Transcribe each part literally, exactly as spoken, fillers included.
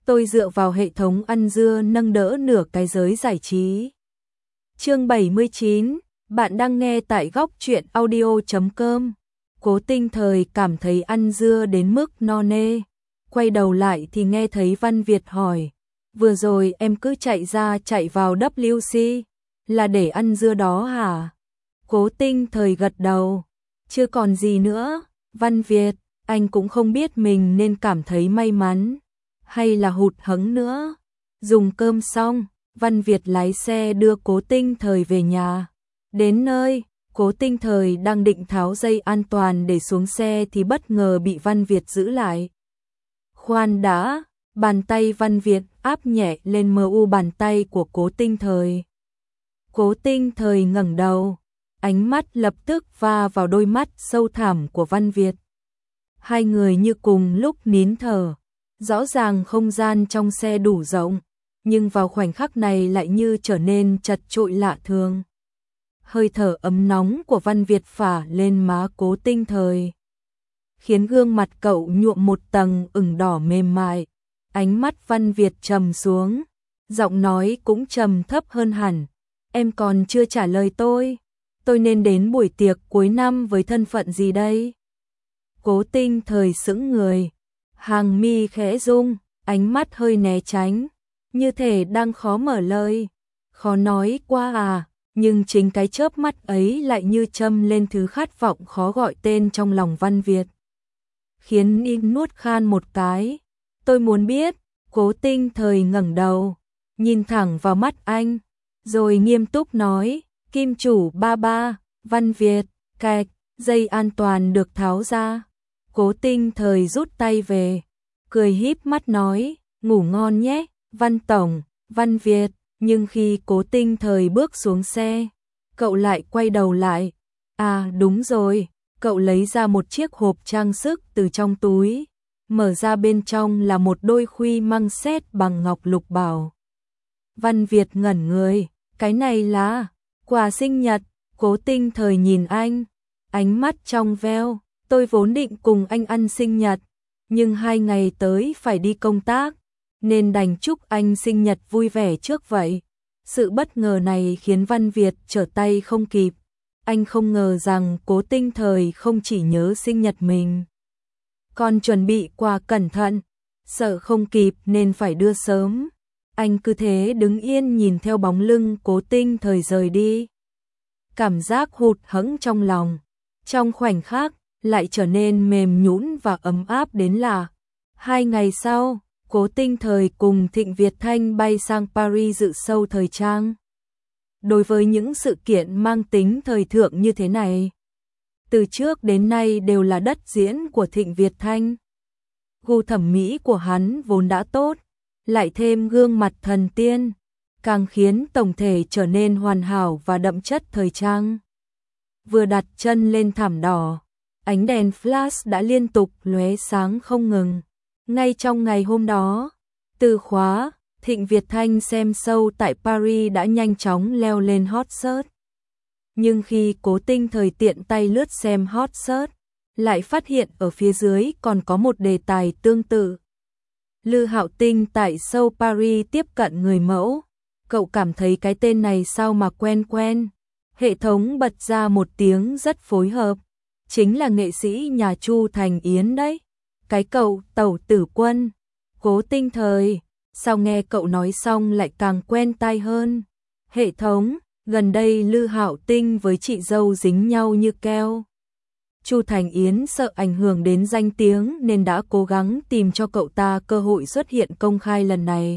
tôi dựa vào hệ thống ăn dưa nâng đỡ nửa cái giới giải trí. Chương bảy mươi chín, bạn đang nghe tại góc truyện audio chấm com. Cố Tinh Thời cảm thấy ăn dưa đến mức no nê. Quay đầu lại thì nghe thấy Văn Việt hỏi, vừa rồi em cứ chạy ra chạy vào W C, là để ăn dưa đó hả? Cố Tinh Thời gật đầu, chưa còn gì nữa. Văn Việt, anh cũng không biết mình nên cảm thấy may mắn hay là hụt hẫng nữa. Dùng cơm xong, Văn Việt lái xe đưa Cố Tinh Thời về nhà. Đến nơi, Cố Tinh Thời đang định tháo dây an toàn để xuống xe thì bất ngờ bị Văn Việt giữ lại. Khoan đã, bàn tay Văn Việt áp nhẹ lên mờ u bàn tay của Cố Tinh Thời. Cố Tinh Thời ngẩng đầu, ánh mắt lập tức va vào đôi mắt sâu thẳm của Văn Việt. Hai người như cùng lúc nín thở, rõ ràng không gian trong xe đủ rộng, nhưng vào khoảnh khắc này lại như trở nên chật chội lạ thường. Hơi thở ấm nóng của Văn Việt phả lên má Cố Tinh Thời, khiến gương mặt cậu nhuộm một tầng ửng đỏ mềm mại. Ánh mắt Văn Việt trầm xuống, giọng nói cũng trầm thấp hơn hẳn. Em còn chưa trả lời tôi, tôi nên đến buổi tiệc cuối năm với thân phận gì đây? Cố Tinh Thời sững người, hàng mi khẽ rung, ánh mắt hơi né tránh, như thể đang khó mở lời. Khó nói qua à, nhưng chính cái chớp mắt ấy lại như châm lên thứ khát vọng khó gọi tên trong lòng Văn Việt, khiến anh nuốt khan một cái. Tôi muốn biết. Cố Tinh Thời ngẩng đầu, nhìn thẳng vào mắt anh, rồi nghiêm túc nói, Kim chủ ba ba. Văn Việt, cạch, dây an toàn được tháo ra. Cố Tinh Thời rút tay về, cười híp mắt nói, ngủ ngon nhé, Văn tổng. Văn Việt, nhưng khi Cố Tinh Thời bước xuống xe, cậu lại quay đầu lại. À đúng rồi, cậu lấy ra một chiếc hộp trang sức từ trong túi, mở ra bên trong là một đôi khuy măng sét bằng ngọc lục bảo. Văn Việt ngẩn người, cái này là quà sinh nhật. Cố Tinh Thời nhìn anh, ánh mắt trong veo, tôi vốn định cùng anh ăn sinh nhật, nhưng hai ngày tới phải đi công tác, nên đành chúc anh sinh nhật vui vẻ trước vậy. Sự bất ngờ này khiến Văn Việt trở tay không kịp. Anh không ngờ rằng Cố Tinh Thời không chỉ nhớ sinh nhật mình, còn chuẩn bị quà cẩn thận, sợ không kịp nên phải đưa sớm. Anh cứ thế đứng yên nhìn theo bóng lưng Cố Tinh Thời rời đi. Cảm giác hụt hẫng trong lòng, trong khoảnh khắc, lại trở nên mềm nhũn và ấm áp đến lạ. Hai ngày sau, Cố Tinh Thời cùng Thịnh Việt Thanh bay sang Paris dự show thời trang. Đối với những sự kiện mang tính thời thượng như thế này, từ trước đến nay đều là đất diễn của Thịnh Việt Thanh. Gu thẩm mỹ của hắn vốn đã tốt, lại thêm gương mặt thần tiên, càng khiến tổng thể trở nên hoàn hảo và đậm chất thời trang. Vừa đặt chân lên thảm đỏ, ánh đèn flash đã liên tục lóe sáng không ngừng. Ngay trong ngày hôm đó, từ khóa Thịnh Việt Thanh xem show tại Paris đã nhanh chóng leo lên hot search. Nhưng khi Cố Tinh Thời tiện tay lướt xem hot search, lại phát hiện ở phía dưới còn có một đề tài tương tự. Lư Hạo Tinh tại show Paris tiếp cận người mẫu. Cậu cảm thấy cái tên này sao mà quen quen. Hệ thống bật ra một tiếng rất phối hợp. Chính là nghệ sĩ nhà Chu Thành Yến đấy. Cái cậu Tẩu Tử Quân. Cố Tinh Thời, sao nghe cậu nói xong lại càng quen tai hơn. Hệ thống, gần đây Lư Hạo Tinh với chị dâu dính nhau như keo. Chu Thành Yến sợ ảnh hưởng đến danh tiếng nên đã cố gắng tìm cho cậu ta cơ hội xuất hiện công khai lần này.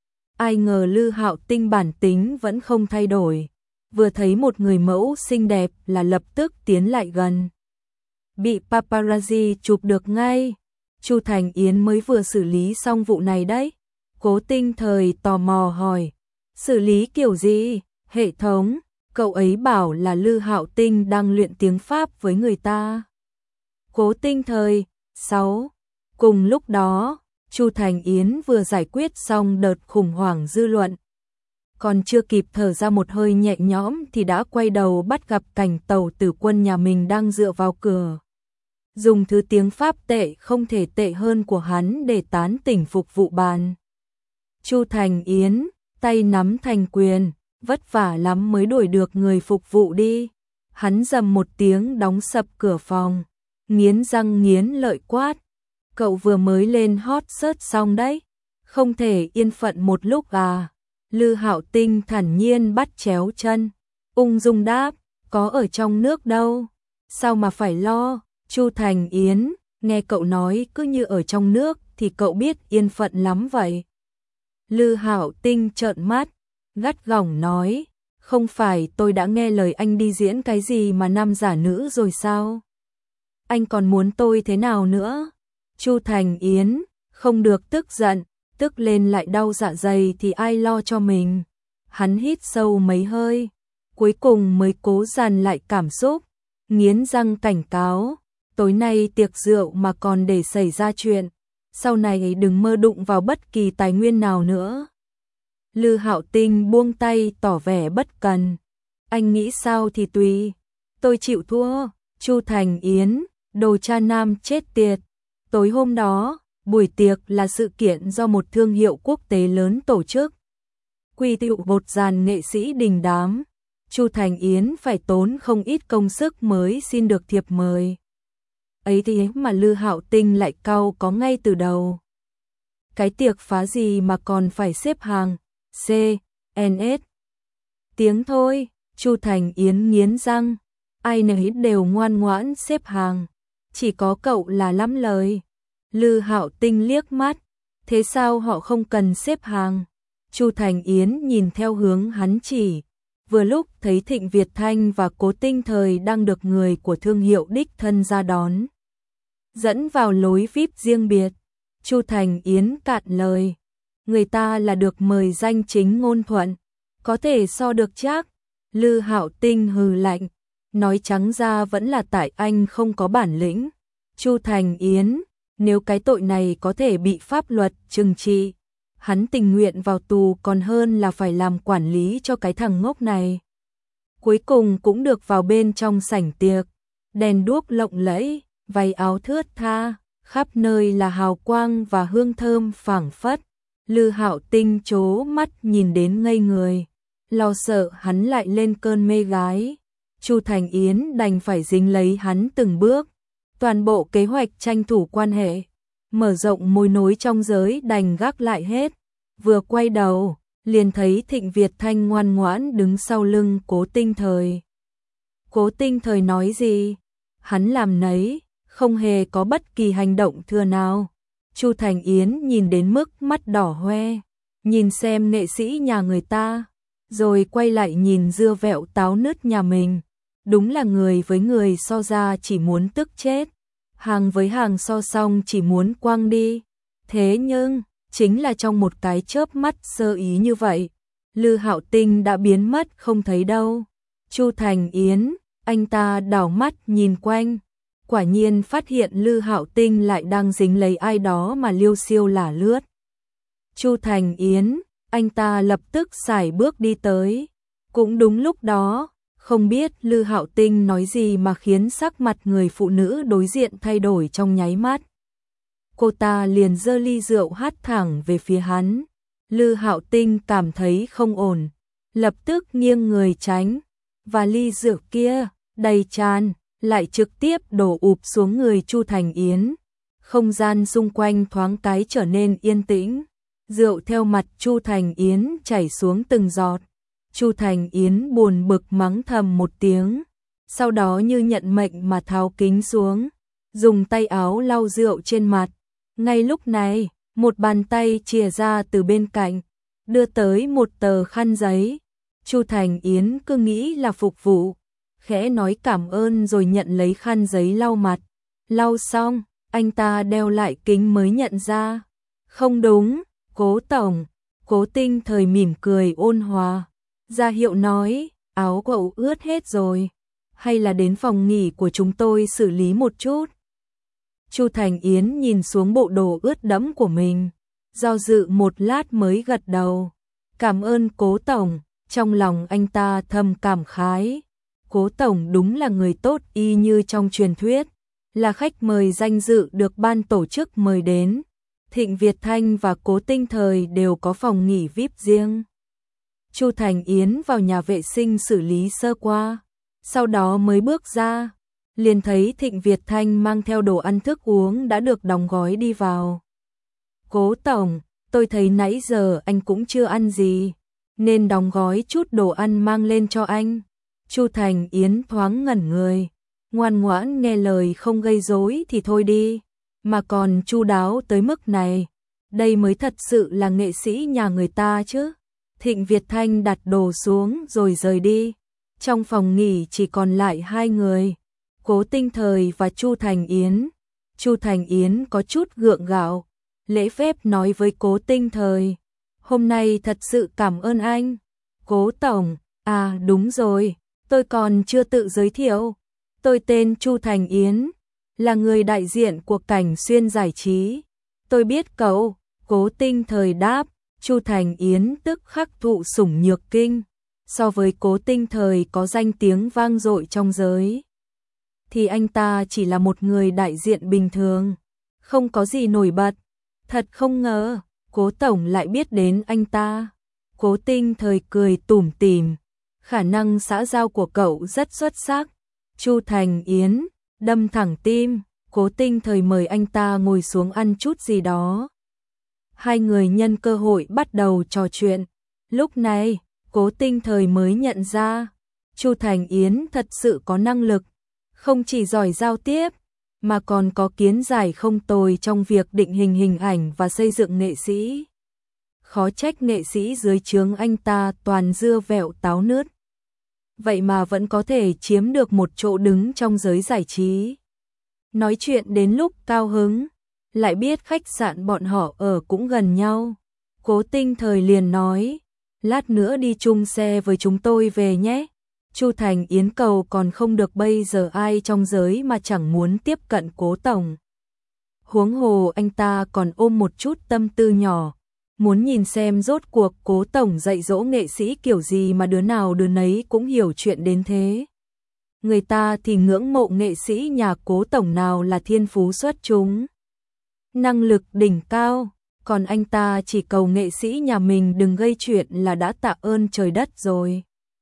Ai ngờ Lư Hạo Tinh bản tính vẫn không thay đổi, vừa thấy một người mẫu xinh đẹp là lập tức tiến lại gần. Bị paparazzi chụp được ngay. Chu Thành Yến mới vừa xử lý xong vụ này đấy. Cố Tinh Thời tò mò hỏi, xử lý kiểu gì? Hệ thống, cậu ấy bảo là Lư Hạo Tinh đang luyện tiếng Pháp với người ta. Cố Tinh Thời, sáu. Cùng lúc đó, Chu Thành Yến vừa giải quyết xong đợt khủng hoảng dư luận. Còn chưa kịp thở ra một hơi nhẹ nhõm thì đã quay đầu bắt gặp cảnh Tẩu Tử Quân nhà mình đang dựa vào cửa, dùng thứ tiếng Pháp tệ không thể tệ hơn của hắn để tán tỉnh phục vụ bàn. Chu Thành Yến, tay nắm thành quyền, vất vả lắm mới đuổi được người phục vụ đi. Hắn rầm một tiếng đóng sập cửa phòng, nghiến răng nghiến lợi quát. Cậu vừa mới lên hot search xong đấy, không thể yên phận một lúc à. Lư Hạo Tinh thản nhiên bắt chéo chân, ung dung đáp, có ở trong nước đâu, sao mà phải lo. Chu Thành Yến, nghe cậu nói cứ như ở trong nước thì cậu biết yên phận lắm vậy. Lư Hạo Tinh trợn mắt, gắt gỏng nói, không phải tôi đã nghe lời anh đi diễn cái gì mà nam giả nữ rồi sao? Anh còn muốn tôi thế nào nữa? Chu Thành Yến, không được tức giận, tức lên lại đau dạ dày thì ai lo cho mình. Hắn hít sâu mấy hơi, cuối cùng mới cố dằn lại cảm xúc, nghiến răng cảnh cáo, tối nay tiệc rượu mà còn để xảy ra chuyện, sau này đừng mơ đụng vào bất kỳ tài nguyên nào nữa. Lư Hạo Tinh buông tay tỏ vẻ bất cần, anh nghĩ sao thì tùy, tôi chịu thua. Chu Thành Yến, đồ cha nam chết tiệt. Tối hôm đó, buổi tiệc là sự kiện do một thương hiệu quốc tế lớn tổ chức. Quy tụ một dàn nghệ sĩ đình đám. Chu Thành Yến phải tốn không ít công sức mới xin được thiệp mời. Ấy thế mà Lư Hạo Tinh lại cau có ngay từ đầu. Cái tiệc phá gì mà còn phải xếp hàng, C, N S. Tiếng thôi, Chu Thành Yến nghiến răng, ai nấy đều ngoan ngoãn xếp hàng, chỉ có cậu là lắm lời. Lư Hạo Tinh liếc mắt, thế sao họ không cần xếp hàng? Chu Thành Yến nhìn theo hướng hắn chỉ, vừa lúc thấy Thịnh Việt Thanh và Cố Tinh Thời đang được người của thương hiệu đích thân ra đón, dẫn vào lối vi ai pi riêng biệt. Chu Thành Yến cạn lời, người ta là được mời danh chính ngôn thuận, có thể so được chắc. Lư Hạo Tinh hừ lạnh, nói trắng ra vẫn là tại anh không có bản lĩnh. Chu Thành Yến, nếu cái tội này có thể bị pháp luật trừng trị, hắn tình nguyện vào tù còn hơn là phải làm quản lý cho cái thằng ngốc này. Cuối cùng cũng được vào bên trong sảnh tiệc, đèn đuốc lộng lẫy, váy áo thướt tha, khắp nơi là hào quang và hương thơm phảng phất. Lư Hạo Tinh trố mắt nhìn đến ngây người, lo sợ hắn lại lên cơn mê gái. Chu Thành Yến đành phải dính lấy hắn từng bước. Toàn bộ kế hoạch tranh thủ quan hệ, mở rộng mối nối trong giới đành gác lại hết. Vừa quay đầu, liền thấy Thịnh Việt Thanh ngoan ngoãn đứng sau lưng Cố Tinh Thời. Cố Tinh Thời nói gì? Hắn làm nấy, không hề có bất kỳ hành động thừa nào. Chu Thành Yến nhìn đến mức mắt đỏ hoe, nhìn xem nghệ sĩ nhà người ta, rồi quay lại nhìn dưa vẹo táo nứt nhà mình. Đúng là người với người so ra chỉ muốn tức chết, hàng với hàng so xong chỉ muốn quăng đi. Thế nhưng, chính là trong một cái chớp mắt sơ ý như vậy, Lư Hạo Tinh đã biến mất không thấy đâu. Chu Thành Yến, anh ta đảo mắt nhìn quanh, quả nhiên phát hiện Lư Hạo Tinh lại đang dính lấy ai đó mà liêu xiêu lả lướt. Chu Thành Yến, anh ta lập tức sải bước đi tới. Cũng đúng lúc đó, không biết Lư Hạo Tinh nói gì mà khiến sắc mặt người phụ nữ đối diện thay đổi trong nháy mắt. Cô ta liền giơ ly rượu hắt thẳng về phía hắn. Lư Hạo Tinh cảm thấy không ổn, lập tức nghiêng người tránh, và ly rượu kia, đầy tràn, lại trực tiếp đổ ụp xuống người Chu Thành Yến. Không gian xung quanh thoáng cái trở nên yên tĩnh, rượu theo mặt Chu Thành Yến chảy xuống từng giọt. Chu Thành Yến buồn bực mắng thầm một tiếng, sau đó như nhận mệnh mà tháo kính xuống, dùng tay áo lau rượu trên mặt. Ngay lúc này, một bàn tay chìa ra từ bên cạnh, đưa tới một tờ khăn giấy. Chu Thành Yến cứ nghĩ là phục vụ, khẽ nói cảm ơn rồi nhận lấy khăn giấy lau mặt. Lau xong, anh ta đeo lại kính mới nhận ra. Không đúng, Cố tổng. Cố Tinh Thời mỉm cười ôn hòa, ra hiệu nói, áo cậu ướt hết rồi, hay là đến phòng nghỉ của chúng tôi xử lý một chút. Chu Thành Yến nhìn xuống bộ đồ ướt đẫm của mình, do dự một lát mới gật đầu. Cảm ơn Cố tổng. Trong lòng anh ta thầm cảm khái, Cố tổng đúng là người tốt y như trong truyền thuyết, là khách mời danh dự được ban tổ chức mời đến. Thịnh Việt Thanh và Cố Tinh Thời đều có phòng nghỉ vi ai pi riêng. Chu Thành Yến vào nhà vệ sinh xử lý sơ qua, sau đó mới bước ra, liền thấy Thịnh Việt Thanh mang theo đồ ăn thức uống đã được đóng gói đi vào. Cố tổng, tôi thấy nãy giờ anh cũng chưa ăn gì, nên đóng gói chút đồ ăn mang lên cho anh. Chu Thành Yến thoáng ngẩn người, ngoan ngoãn nghe lời không gây rối thì thôi đi, mà còn chu đáo tới mức này, đây mới thật sự là nghệ sĩ nhà người ta chứ. Thịnh Việt Thanh đặt đồ xuống rồi rời đi. Trong phòng nghỉ chỉ còn lại hai người, Cố Tinh Thời và Chu Thành Yến. Chu Thành Yến có chút gượng gạo, lễ phép nói với Cố Tinh Thời, hôm nay thật sự cảm ơn anh. Cố tổng, à đúng rồi, tôi còn chưa tự giới thiệu, tôi tên Chu Thành Yến, là người đại diện của Cảnh Xuyên Giải Trí. Tôi biết cậu. Cố Tinh Thời đáp. Chu Thành Yến tức khắc thụ sủng nhược kinh, so với Cố Tinh Thời có danh tiếng vang dội trong giới, thì anh ta chỉ là một người đại diện bình thường, không có gì nổi bật. Thật không ngờ, Cố tổng lại biết đến anh ta. Cố Tinh Thời cười tủm tỉm, khả năng xã giao của cậu rất xuất sắc. Chu Thành Yến đâm thẳng tim, Cố Tinh Thời mời anh ta ngồi xuống ăn chút gì đó. Hai người nhân cơ hội bắt đầu trò chuyện. Lúc này, Cố Tinh Thời mới nhận ra, Chu Thành Yến thật sự có năng lực, không chỉ giỏi giao tiếp, mà còn có kiến giải không tồi trong việc định hình hình ảnh và xây dựng nghệ sĩ. Khó trách nghệ sĩ dưới trướng anh ta toàn dưa vẹo táo nứt. Vậy mà vẫn có thể chiếm được một chỗ đứng trong giới giải trí. Nói chuyện đến lúc cao hứng, lại biết khách sạn bọn họ ở cũng gần nhau. Cố Tinh Thời liền nói, lát nữa đi chung xe với chúng tôi về nhé. Chu Thành Yến cầu còn không được, bây giờ ai trong giới mà chẳng muốn tiếp cận Cố tổng. Huống hồ anh ta còn ôm một chút tâm tư nhỏ, muốn nhìn xem rốt cuộc Cố tổng dạy dỗ nghệ sĩ kiểu gì mà đứa nào đứa nấy cũng hiểu chuyện đến thế. Người ta thì ngưỡng mộ nghệ sĩ nhà Cố tổng nào là thiên phú xuất chúng, năng lực đỉnh cao, còn anh ta chỉ cầu nghệ sĩ nhà mình đừng gây chuyện là đã tạ ơn trời đất rồi.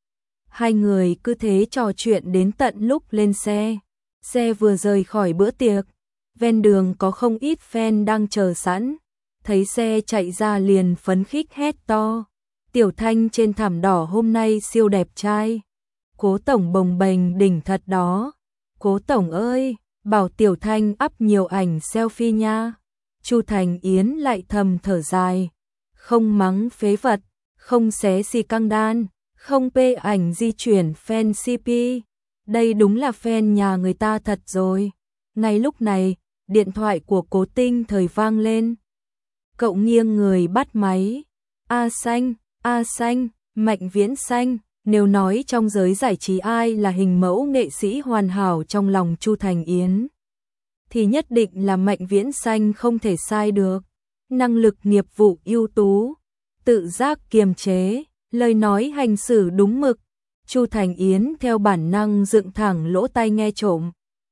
Hai người cứ thế trò chuyện đến tận lúc lên xe. Xe vừa rời khỏi bữa tiệc, ven đường có không ít fan đang chờ sẵn, thấy xe chạy ra liền phấn khích hét to, Tiểu Thanh trên thảm đỏ hôm nay siêu đẹp trai. Cố tổng bồng bềnh đỉnh thật đó. Cố tổng ơi, bảo Tiểu Thanh up nhiều ảnh selfie nha. Chu Thành Yến lại thầm thở dài, không mắng phế vật, không xé xì căng đan, không pê ảnh di chuyển fan xê pê. Đây đúng là fan nhà người ta thật rồi. Ngay lúc này, điện thoại của Cố Tinh Thời vang lên. Cậu nghiêng người bắt máy. A Xanh, A Xanh, Mạnh Viễn Xanh. Nếu nói trong giới giải trí ai là hình mẫu nghệ sĩ hoàn hảo trong lòng Chu Thành Yến, thì nhất định là Mạnh Viễn Xanh không thể sai được. Năng lực nghiệp vụ ưu tú, tự giác kiềm chế, lời nói hành xử đúng mực. Chu Thành Yến theo bản năng dựng thẳng lỗ tai nghe trộm.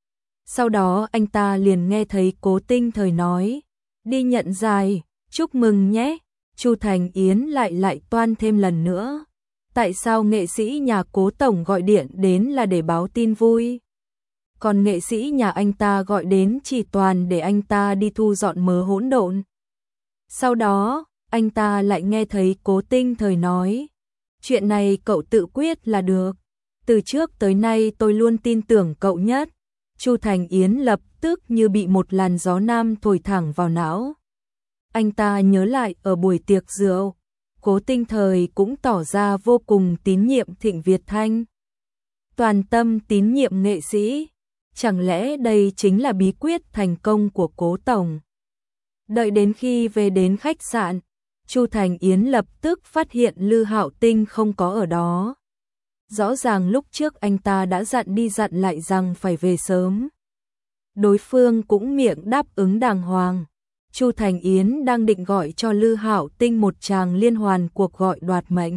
Sau đó anh ta liền nghe thấy Cố Tinh Thời nói, đi nhận giải, chúc mừng nhé. Chu Thành Yến lại lại toan thêm lần nữa. Tại sao nghệ sĩ nhà Cố tổng gọi điện đến là để báo tin vui, còn nghệ sĩ nhà anh ta gọi đến chỉ toàn để anh ta đi thu dọn mớ hỗn độn? Sau đó, anh ta lại nghe thấy Cố Tinh Thời nói, chuyện này cậu tự quyết là được. Từ trước tới nay tôi luôn tin tưởng cậu nhất. Chu Thành Yến lập tức như bị một làn gió nam thổi thẳng vào não. Anh ta nhớ lại ở buổi tiệc rượu, Cố Tinh Thời cũng tỏ ra vô cùng tín nhiệm Thịnh Việt Thanh. Toàn tâm tín nhiệm nghệ sĩ. Chẳng lẽ đây chính là bí quyết thành công của Cố tổng? Đợi đến khi về đến khách sạn, Chu Thành Yến lập tức phát hiện Lư Hạo Tinh không có ở đó. Rõ ràng lúc trước anh ta đã dặn đi dặn lại rằng phải về sớm. Đối phương cũng miệng đáp ứng đàng hoàng. Chu Thành Yến đang định gọi cho Lư Hạo Tinh một tràng liên hoàn cuộc gọi đoạt mệnh,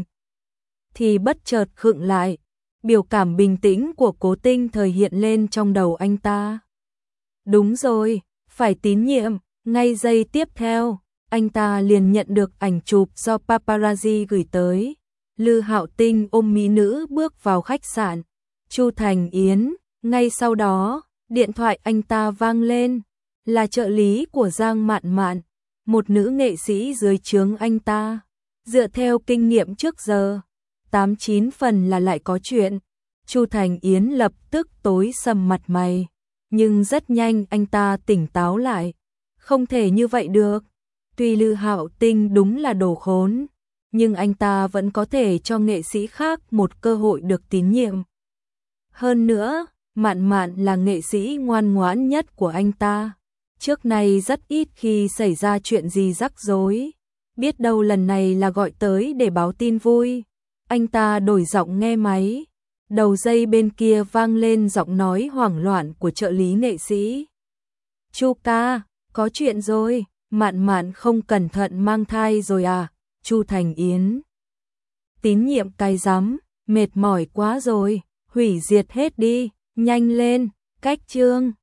thì bất chợt khựng lại. Biểu cảm bình tĩnh của Cố Tinh Thời hiện lên trong đầu anh ta. Đúng rồi, phải tín nhiệm, Ngay giây tiếp theo, anh ta liền nhận được ảnh chụp do paparazzi gửi tới. Lư Hạo Tinh ôm mỹ nữ bước vào khách sạn Chu Thành Yến, ngay sau đó, điện thoại anh ta vang lên, là trợ lý của Giang Mạn Mạn, một nữ nghệ sĩ dưới trướng anh ta. Dựa theo kinh nghiệm trước giờ, tám chín phần là lại có chuyện. Chu Thành Yến lập tức tối sầm mặt mày, nhưng rất nhanh anh ta tỉnh táo lại. Không thể như vậy được. Tuy Lư Hạo Tinh đúng là đồ khốn, nhưng anh ta vẫn có thể cho nghệ sĩ khác một cơ hội được tín nhiệm. Hơn nữa, Mạn Mạn là nghệ sĩ ngoan ngoãn nhất của anh ta. Trước này rất ít khi xảy ra chuyện gì rắc rối. Biết đâu lần này là gọi tới để báo tin vui. Anh ta đổi giọng nghe máy. Đầu dây bên kia vang lên giọng nói hoảng loạn của trợ lý nghệ sĩ. Chu ca, có chuyện rồi, Mạn Mạn không cẩn thận mang thai rồi à? Chu Thành Yến. Tín nhiệm cái rắm, mệt mỏi quá rồi, hủy diệt hết đi, nhanh lên, cách chương.